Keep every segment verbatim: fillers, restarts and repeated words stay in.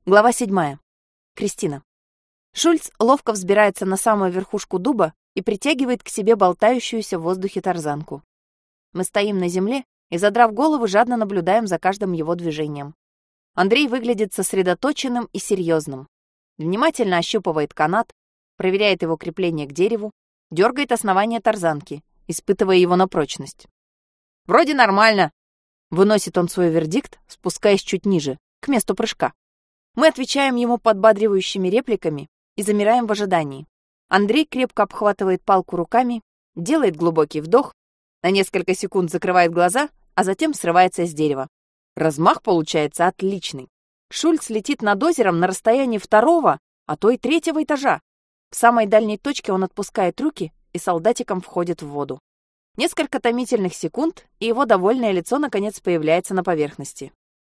Глава седьмая. Кристина. Шульц ловко взбирается на самую верхушку дуба и притягивает к себе болтающуюся в воздухе тарзанку. Мы стоим на земле и, задрав голову, жадно наблюдаем за каждым его движением. Андрей выглядит сосредоточенным и серьезным. Внимательно ощупывает канат, проверяет его крепление к дереву, дергает основание тарзанки, испытывая его на прочность. «Вроде нормально», — выносит он свой вердикт, спускаясь чуть ниже, к месту прыжка. Мы отвечаем ему подбадривающими репликами и замираем в ожидании. Андрей крепко обхватывает палку руками, делает глубокий вдох, на несколько секунд закрывает глаза, а затем срывается с дерева. Размах получается отличный. Шульц летит над озером на расстоянии второго, а то и третьего этажа. В самой дальней точке он отпускает руки и солдатиком входит в воду. Несколько томительных секунд, и его довольное лицо наконец появляется на поверхности.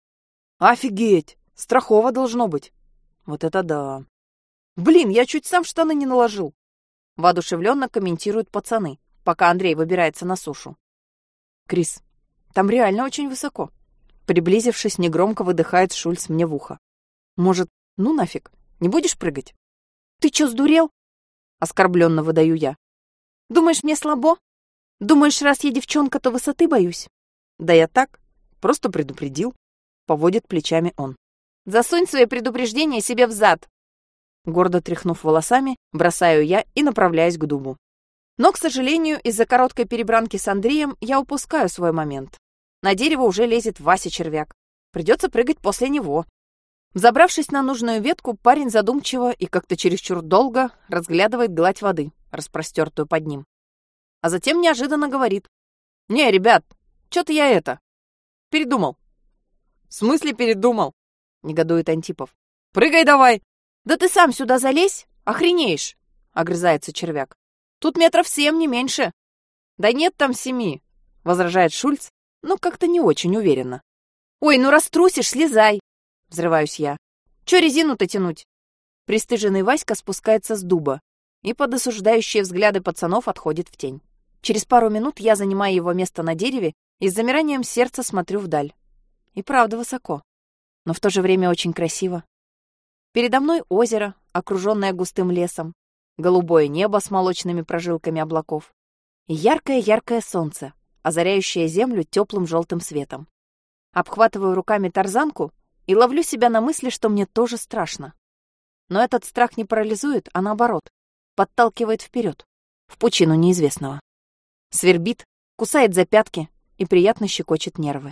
«Офигеть! Страхово должно быть!» «Вот это да!» «Блин, я чуть сам штаны не наложил!» Воодушевленно комментируют пацаны, пока Андрей выбирается на сушу. «Крис, там реально очень высоко!» Приблизившись, негромко выдыхает Шульц мне в ухо. «Может, ну нафиг, не будешь прыгать?» «Ты чё, сдурел?» Оскорбленно выдаю я. «Думаешь, мне слабо? Думаешь, раз я девчонка, то высоты боюсь?» «Да я так, просто предупредил», — поводит плечами он. «Засунь свои предупреждения себе в зад!» Гордо тряхнув волосами, бросаю я и направляюсь к дубу. Но, к сожалению, из-за короткой перебранки с Андреем я упускаю свой момент. На дерево уже лезет Вася Червяк. Придется прыгать после него. Взобравшись на нужную ветку, парень задумчиво и как-то чересчур долго разглядывает гладь воды, распростертую под ним. А затем неожиданно говорит. «Не, ребят, чё-то я это... передумал». «В смысле передумал?» — негодует Антипов. «Прыгай давай!» «Да ты сам сюда залезь, охренеешь!» — огрызается Червяк. «Тут метров семь, не меньше». «Да нет там семи!» — возражает Шульц, но как-то не очень уверенно. «Ой, ну раз трусишь, слезай!» — взрываюсь я. «Чё резину-то тянуть?» Пристыженный Васька спускается с дуба и под осуждающие взгляды пацанов отходит в тень. Через пару минут я занимаю его место на дереве и с замиранием сердца смотрю вдаль. И правда высоко, но в то же время очень красиво. Передо мной озеро, окруженное густым лесом, голубое небо с молочными прожилками облаков и яркое-яркое солнце, озаряющее землю теплым желтым светом. Обхватываю руками тарзанку и ловлю себя на мысли, что мне тоже страшно. Но этот страх не парализует, а наоборот, подталкивает вперед, в пучину неизвестного. Свербит, кусает за пятки и приятно щекочет нервы.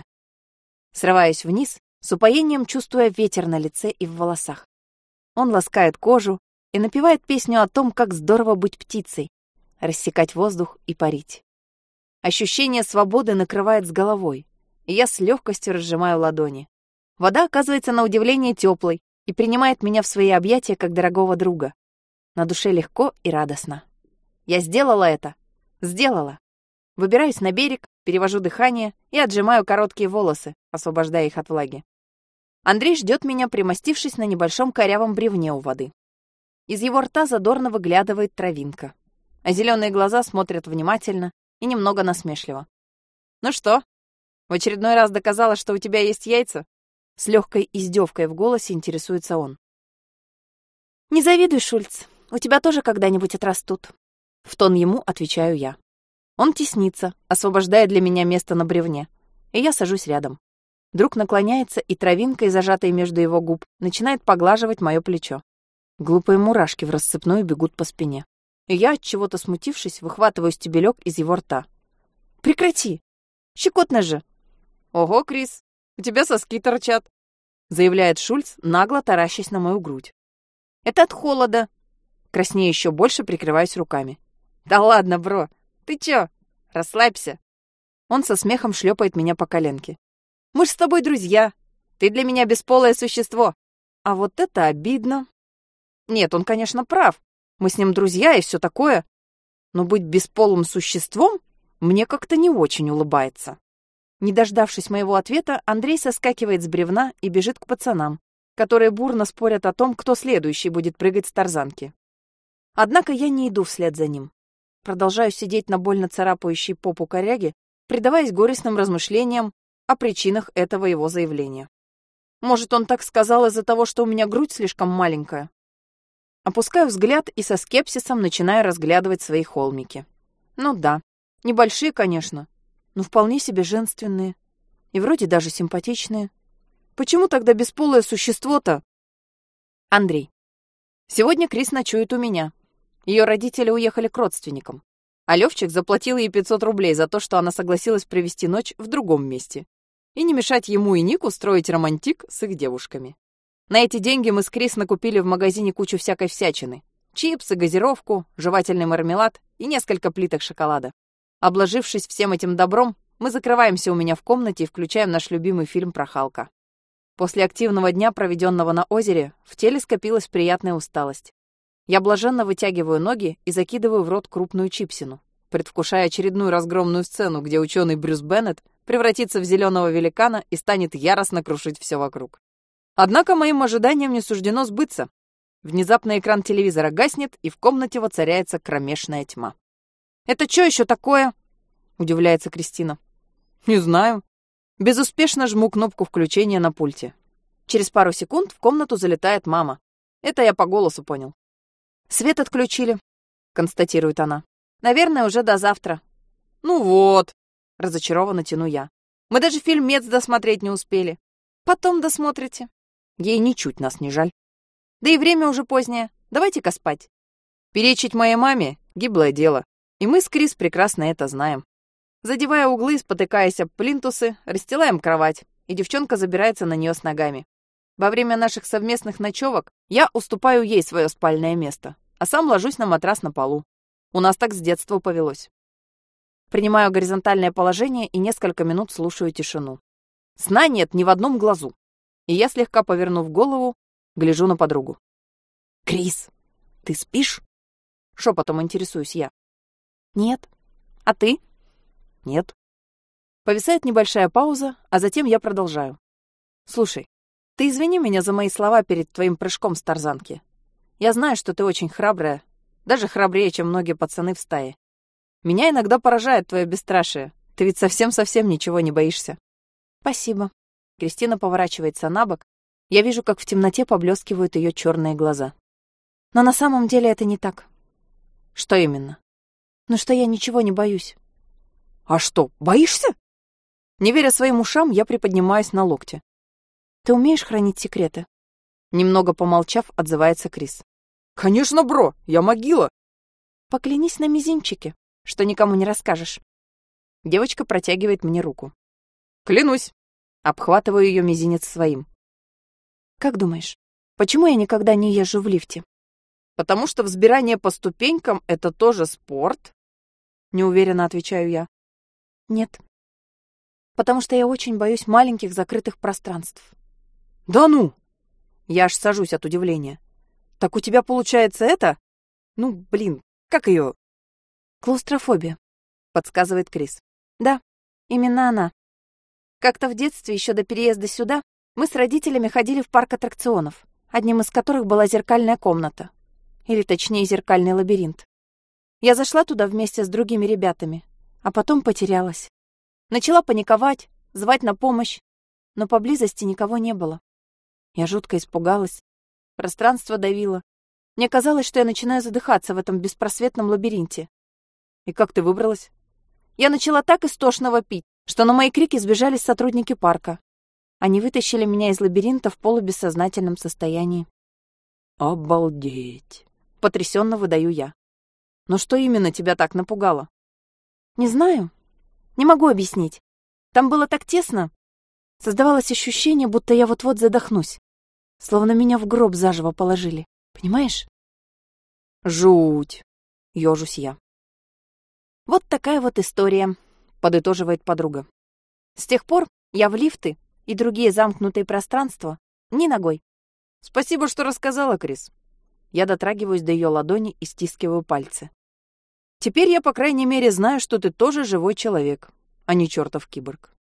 Срываюсь вниз, с упоением чувствуя ветер на лице и в волосах. Он ласкает кожу и напевает песню о том, как здорово быть птицей, рассекать воздух и парить. Ощущение свободы накрывает с головой, и я с легкостью разжимаю ладони. Вода оказывается на удивление теплой и принимает меня в свои объятия как дорогого друга. На душе легко и радостно. Я сделала это. Сделала. Выбираюсь на берег, перевожу дыхание и отжимаю короткие волосы, освобождая их от влаги. Андрей ждет меня, примостившись на небольшом корявом бревне у воды. Из его рта задорно выглядывает травинка, а зеленые глаза смотрят внимательно и немного насмешливо. «Ну что, в очередной раз доказала, что у тебя есть яйца?» С легкой издевкой в голосе интересуется он. «Не завидуй, Шульц, у тебя тоже когда-нибудь отрастут». В тон ему отвечаю я. Он теснится, освобождая для меня место на бревне, и я сажусь рядом. Друг наклоняется, и травинкой, зажатой между его губ, начинает поглаживать мое плечо. Глупые мурашки в рассыпную бегут по спине. И я, от чего-то смутившись, выхватываю стебелек из его рта. «Прекрати! Щекотно же!» «Ого, Крис, у тебя соски торчат!» заявляет Шульц, нагло таращась на мою грудь. «Это от холода!» Краснея еще больше, прикрываюсь руками. «Да ладно, бро! Ты чё? Расслабься!» Он со смехом шлепает меня по коленке. «Мы ж с тобой друзья. Ты для меня бесполое существо. А вот это обидно». Нет, он, конечно, прав. Мы с ним друзья и все такое. Но быть бесполым существом мне как-то не очень улыбается. Не дождавшись моего ответа, Андрей соскакивает с бревна и бежит к пацанам, которые бурно спорят о том, кто следующий будет прыгать с тарзанки. Однако я не иду вслед за ним. Продолжаю сидеть на больно царапающей попу коряги, предаваясь горестным размышлениям о причинах этого его заявления. Может, он так сказал из-за того, что у меня грудь слишком маленькая? Опускаю взгляд и со скепсисом начинаю разглядывать свои холмики. Ну да, небольшие, конечно, но вполне себе женственные. И вроде даже симпатичные. Почему тогда бесполое существо-то? Андрей. Сегодня Крис ночует у меня. Ее родители уехали к родственникам. А Левчик заплатил ей пятьсот рублей за то, что она согласилась провести ночь в другом месте. И не мешать ему и Нику строить романтик с их девушками. На эти деньги мы с Крис накупили в магазине кучу всякой всячины. Чипсы, газировку, жевательный мармелад и несколько плиток шоколада. Обложившись всем этим добром, мы закрываемся у меня в комнате и включаем наш любимый фильм про Халка. После активного дня, проведенного на озере, в теле скопилась приятная усталость. Я блаженно вытягиваю ноги и закидываю в рот крупную чипсину, предвкушая очередную разгромную сцену, где ученый Брюс Беннет превратится в зеленого великана и станет яростно крушить все вокруг. Однако моим ожиданиям не суждено сбыться. Внезапно экран телевизора гаснет, и в комнате воцаряется кромешная тьма. «Это что еще такое?» — удивляется Кристина. «Не знаю». Безуспешно жму кнопку включения на пульте. Через пару секунд в комнату залетает мама. Это я по голосу понял. «Свет отключили», — констатирует она. «Наверное, уже до завтра». «Ну вот», — разочарованно тяну я. «Мы даже фильмец досмотреть не успели». «Потом досмотрите». Ей ничуть нас не жаль. «Да и время уже позднее. Давайте-ка спать». Перечить моей маме — гиблое дело. И мы с Крис прекрасно это знаем. Задевая углы, спотыкаясь об плинтусы, расстилаем кровать, и девчонка забирается на нее с ногами. Во время наших совместных ночевок я уступаю ей свое спальное место, а сам ложусь на матрас на полу. У нас так с детства повелось. Принимаю горизонтальное положение и несколько минут слушаю тишину. Сна нет ни в одном глазу, и я, слегка повернув голову, гляжу на подругу. «Крис, ты спишь?» — шепотом интересуюсь я. «Нет. А ты?» «Нет». Повисает небольшая пауза, а затем я продолжаю. «Слушай, ты извини меня за мои слова перед твоим прыжком с тарзанки. Я знаю, что ты очень храбрая, даже храбрее, чем многие пацаны в стае. Меня иногда поражает твое бесстрашие. Ты ведь совсем-совсем ничего не боишься». «Спасибо». Кристина поворачивается на бок. Я вижу, как в темноте поблескивают ее черные глаза. Но на самом деле это не так. «Что именно?» «Ну что я ничего не боюсь». «А что, боишься?» Не веря своим ушам, я приподнимаюсь на локте. «Ты умеешь хранить секреты?» Немного помолчав, отзывается Крис. «Конечно, бро, я могила!» «Поклянись на мизинчике, что никому не расскажешь». Девочка протягивает мне руку. «Клянусь!» Обхватываю ее мизинец своим. «Как думаешь, почему я никогда не езжу в лифте?» «Потому что взбирание по ступенькам — это тоже спорт?» Неуверенно отвечаю я. «Нет. Потому что я очень боюсь маленьких закрытых пространств». «Да ну!» Я аж сажусь от удивления. «Так у тебя получается это? Ну, блин, как ее?» «Клаустрофобия», — подсказывает Крис. «Да, именно она. Как-то в детстве, еще до переезда сюда, мы с родителями ходили в парк аттракционов, одним из которых была зеркальная комната. Или точнее, зеркальный лабиринт. Я зашла туда вместе с другими ребятами, а потом потерялась. Начала паниковать, звать на помощь, но поблизости никого не было. Я жутко испугалась. Пространство давило. Мне казалось, что я начинаю задыхаться в этом беспросветном лабиринте. И как ты выбралась? Я начала так истошно вопить, что на мои крики сбежались сотрудники парка. Они вытащили меня из лабиринта в полубессознательном состоянии. «Обалдеть!» — потрясенно выдаю я. «Но что именно тебя так напугало?» «Не знаю. Не могу объяснить. Там было так тесно. Создавалось ощущение, будто я вот-вот задохнусь. Словно меня в гроб заживо положили. Понимаешь?» «Жуть!» — ёжусь я. «Вот такая вот история», — подытоживает подруга. «С тех пор я в лифты и другие замкнутые пространства ни ногой». «Спасибо, что рассказала, Крис». Я дотрагиваюсь до ее ладони и стискиваю пальцы. «Теперь я, по крайней мере, знаю, что ты тоже живой человек, а не чертов киборг».